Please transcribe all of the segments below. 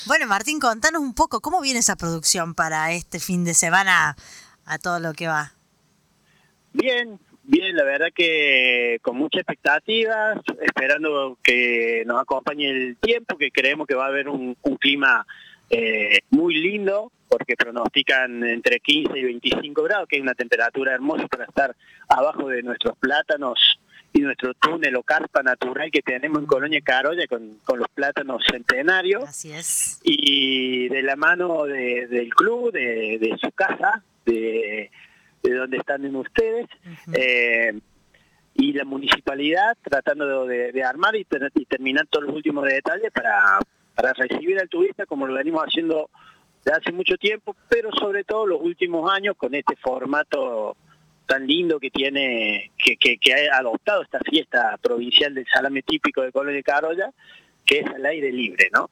Bueno, Martín, contanos un poco, ¿cómo viene esa producción para este fin de semana a todo lo que va? Bien, bien, la verdad que con mucha expectativa, esperando que nos acompañe el tiempo, que creemos que va a haber un clima muy lindo, porque pronostican entre 15 y 25 grados, que es una temperatura hermosa para estar abajo de nuestros plátanos y nuestro túnel o carpa natural que tenemos en Colonia Carolla con los plátanos centenarios. Así es. Y de la mano del club, de su casa, de donde están en ustedes, y la municipalidad tratando de armar y terminar todos los últimos detalles para recibir al turista como lo venimos haciendo de hace mucho tiempo, pero sobre todo los últimos años con este formato tan lindo que tiene, que ha adoptado esta fiesta provincial del salame típico de Colonia Carolla, que es al aire libre, ¿no?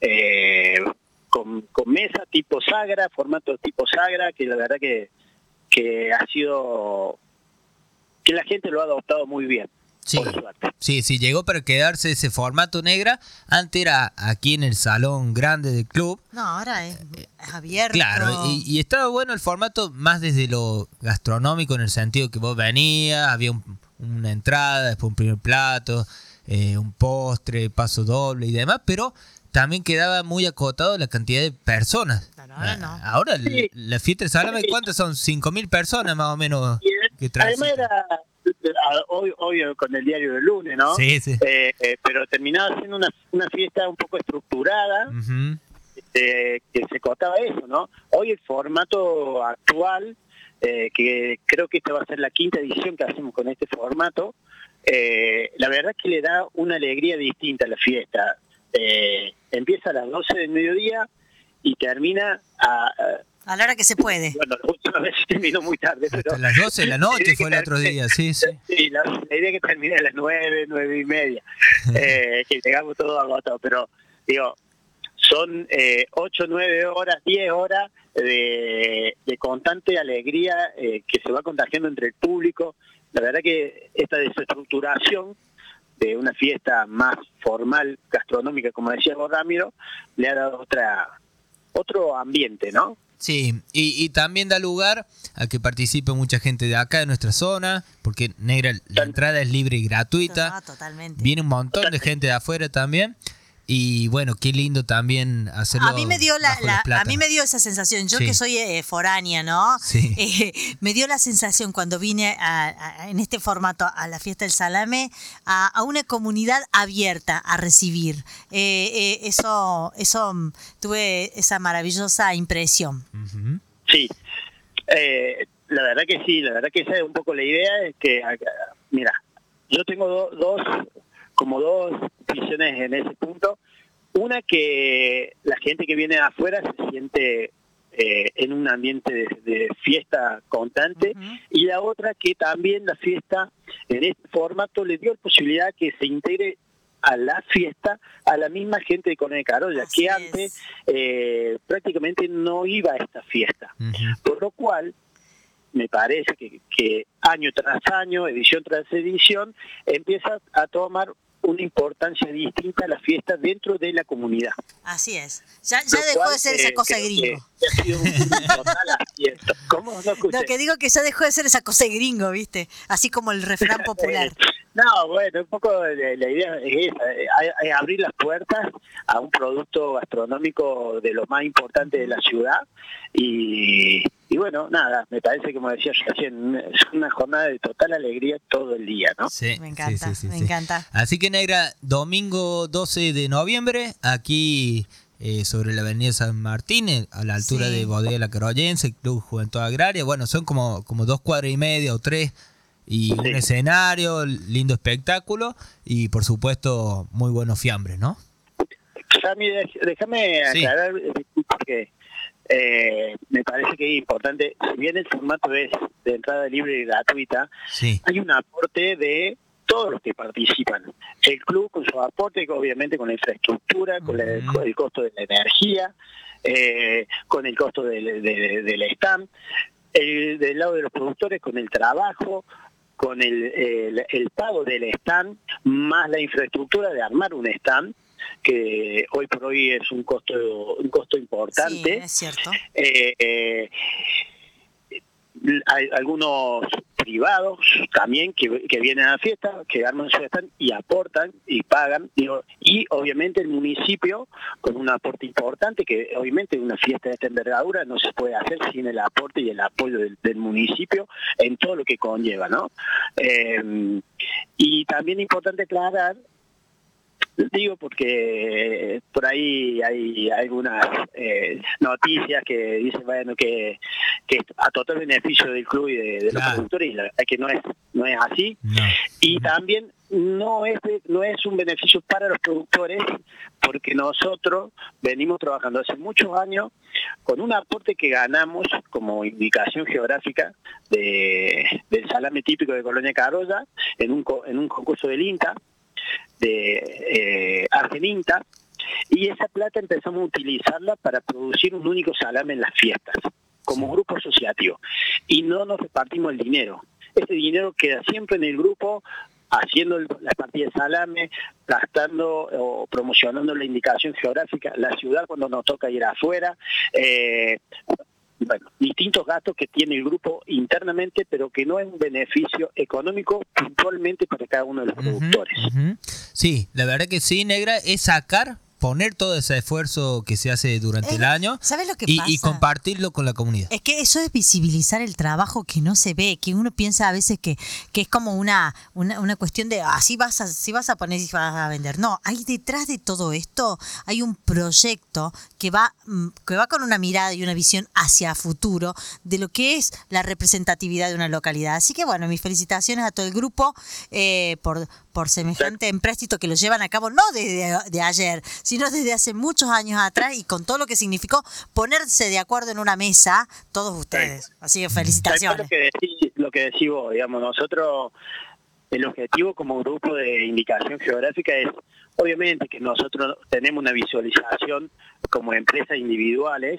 Con mesa tipo Sagra, formato tipo Sagra, que la verdad que ha sido, que la gente lo ha adoptado muy bien. Sí, llegó para quedarse ese formato negra. Antes era aquí en el salón grande del club. No, ahora es abierto. Claro, y estaba bueno el formato más desde lo gastronómico, en el sentido que vos venías, había una entrada, después un primer plato, un postre, paso doble y demás, pero también quedaba muy acotado la cantidad de personas. Claro, ahora no. Ahora la fiesta del salame, ¿cuántas son? 5.000 personas más o menos que transitan. Además era hoy con el diario del lunes, ¿no? Sí. Pero terminaba siendo una fiesta un poco estructurada, que se cotaba eso, ¿no? Hoy el formato actual, que creo que esta va a ser la 5ª edición que hacemos con este formato, la verdad es que le da una alegría distinta a la fiesta. Empieza a las 12 del mediodía y termina a la hora que se puede. Bueno, la última vez terminó muy tarde. Hasta pero las 12 de la noche fue el otro día, sí. Sí, la idea es que termine a las 9, 9:30, que llegamos todos agotados, pero digo, son 8, 9 horas, 10 horas de constante alegría que se va contagiando entre el público. La verdad que esta desestructuración de una fiesta más formal, gastronómica, como decía vos, Ramiro, le ha dado otro ambiente, ¿no? Sí, y también da lugar a que participe mucha gente de acá, de nuestra zona, porque Negra, la entrada es libre y gratuita. No, totalmente. Viene un montón de gente de afuera también. Y bueno, qué lindo también hacerlo. A mí me dio esa sensación, yo que soy foránea, ¿no? Sí. Me dio la sensación cuando vine en este formato a la fiesta del salame a una comunidad abierta a recibir. Eso tuve esa maravillosa impresión. Sí, la verdad que sí, la verdad que esa es un poco la idea, es que, mira, yo tengo dos visiones en ese punto. Una, que la gente que viene de afuera se siente en un ambiente de fiesta constante, y la otra, que también la fiesta en este formato le dio la posibilidad que se integre a la fiesta a la misma gente de Colonia Carolla, que antes prácticamente no iba a esta fiesta. Por lo cual, me parece que año tras año, edición tras edición, empieza a tomar una importancia distinta a la fiesta dentro de la comunidad. Así es. Ya dejó de ser esa cosa gringo. Ha sido un total acierto. ¿Cómo? No escuché. Lo que digo que ya dejó de ser esa cosa gringo, ¿viste? Así como el refrán popular. No, bueno, un poco la idea es esa, es abrir las puertas a un producto gastronómico de lo más importante de la ciudad, y bueno, nada, me parece que, como decía yo recién, es una jornada de total alegría todo el día, ¿no? Sí, me encanta, sí. Me encanta. Así que, Negra, domingo 12 de noviembre, aquí sobre la avenida San Martín, a la altura de Bodega La Carollense, Club Juventud Agraria. Bueno, son como 2 cuadras y media o 3, y un escenario, lindo espectáculo, y por supuesto muy buenos fiambres, ¿no? Sammy, déjame aclarar, porque me parece que es importante. Si bien el formato es de entrada libre y gratuita, hay un aporte de todos los que participan. El club con su aporte, obviamente con la infraestructura, con el costo de la energía, con el costo del stand, del lado de los productores con el trabajo, con el pago del stand, más la infraestructura de armar un stand. que hoy por hoy es un costo importante. Sí, es cierto. Hay algunos privados también que vienen a la fiesta, que arman su stand y aportan y pagan, y obviamente el municipio con un aporte importante, que obviamente una fiesta de esta envergadura no se puede hacer sin el aporte y el apoyo del municipio en todo lo que conlleva, ¿no? Y también es importante aclarar, digo porque por ahí hay algunas noticias que dicen, bueno, que a total beneficio del club y de los productores, y la verdad que no es así. No. Y también no es un beneficio para los productores, porque nosotros venimos trabajando hace muchos años con un aporte que ganamos como indicación geográfica del salame típico de Colonia Carolla en un concurso del INTA, de Argeninta, y esa plata empezamos a utilizarla para producir un único salame en las fiestas, como grupo asociativo, y no nos repartimos el dinero. Ese dinero queda siempre en el grupo, haciendo las partidas de salame, gastando o promocionando la indicación geográfica, la ciudad cuando nos toca ir afuera, bueno, distintos gastos que tiene el grupo internamente, pero que no es un beneficio económico puntualmente para cada uno de los productores. Sí, la verdad que sí, Negra, es poner todo ese esfuerzo que se hace durante el año. ¿Sabes lo que pasa? Y compartirlo con la comunidad. Es que eso es visibilizar el trabajo que no se ve, que uno piensa a veces que es como una cuestión de así vas a poner y vas a vender. No, hay detrás de todo esto, hay un proyecto que va con una mirada y una visión hacia futuro de lo que es la representatividad de una localidad. Así que bueno, mis felicitaciones a todo el grupo por semejante empréstito que lo llevan a cabo, no de ayer, sino desde hace muchos años atrás, y con todo lo que significó ponerse de acuerdo en una mesa todos ustedes. Así que felicitaciones. Lo que decís vos, digamos, nosotros, el objetivo como grupo de indicación geográfica es, obviamente, que nosotros tenemos una visualización como empresas individuales,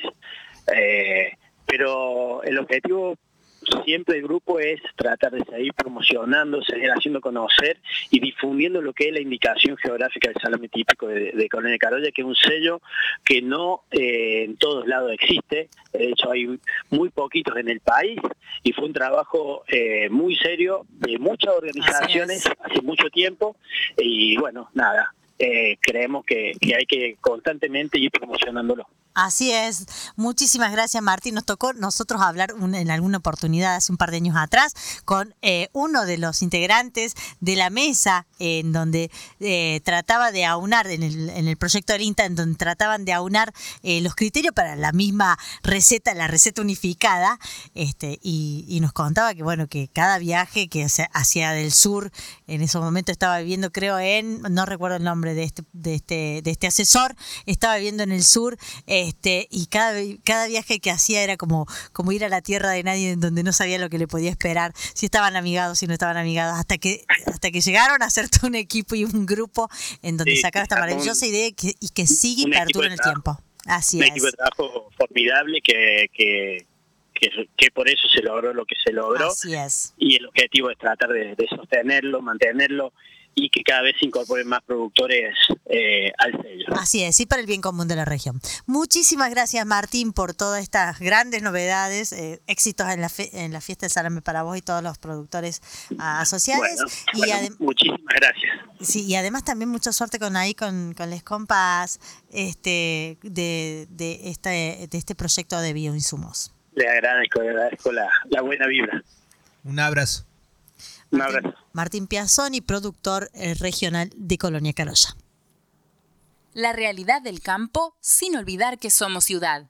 pero el objetivo siempre del grupo es tratar de seguir promocionando, seguir haciendo conocer y difundiendo lo que es la indicación geográfica del salame típico de Colonia Carolla, que es un sello que no en todos lados existe. De hecho, hay muy poquitos en el país, y fue un trabajo muy serio de muchas organizaciones hace mucho tiempo, y bueno, nada, creemos que hay que constantemente ir promocionándolo. Así es. Muchísimas gracias, Martín. Nos tocó nosotros hablar en alguna oportunidad hace un par de años atrás con uno de los integrantes de la mesa en donde trataba de aunar, en el proyecto del INTA, en donde trataban de aunar los criterios para la misma receta, la receta unificada, y nos contaba que bueno, que cada viaje que hacia del sur, en ese momento estaba viviendo, creo no recuerdo el nombre de este asesor, estaba viviendo en el sur, y cada viaje que hacía era como ir a la tierra de nadie, en donde no sabía lo que le podía esperar, si estaban amigados, si no estaban amigados, hasta que llegaron a ser todo un equipo y un grupo en donde sacaron esta maravillosa idea y que sigue y perdura en el tiempo. Así es. Un equipo de trabajo formidable que por eso se logró lo que se logró. Así es. Y el objetivo es tratar de sostenerlo, mantenerlo, y que cada vez se incorporen más productores al sello. Así es, y para el bien común de la región. Muchísimas gracias, Martín, por todas estas grandes novedades, éxitos en la fiesta del salame para vos y todos los productores asociados. Bueno, muchísimas gracias. Sí, y además también mucha suerte con les compas de este proyecto de bioinsumos. Le agradezco la buena vibra. Un abrazo. Martín Piazzoni, productor regional de Colonia Carolla. La realidad del campo sin olvidar que somos ciudad.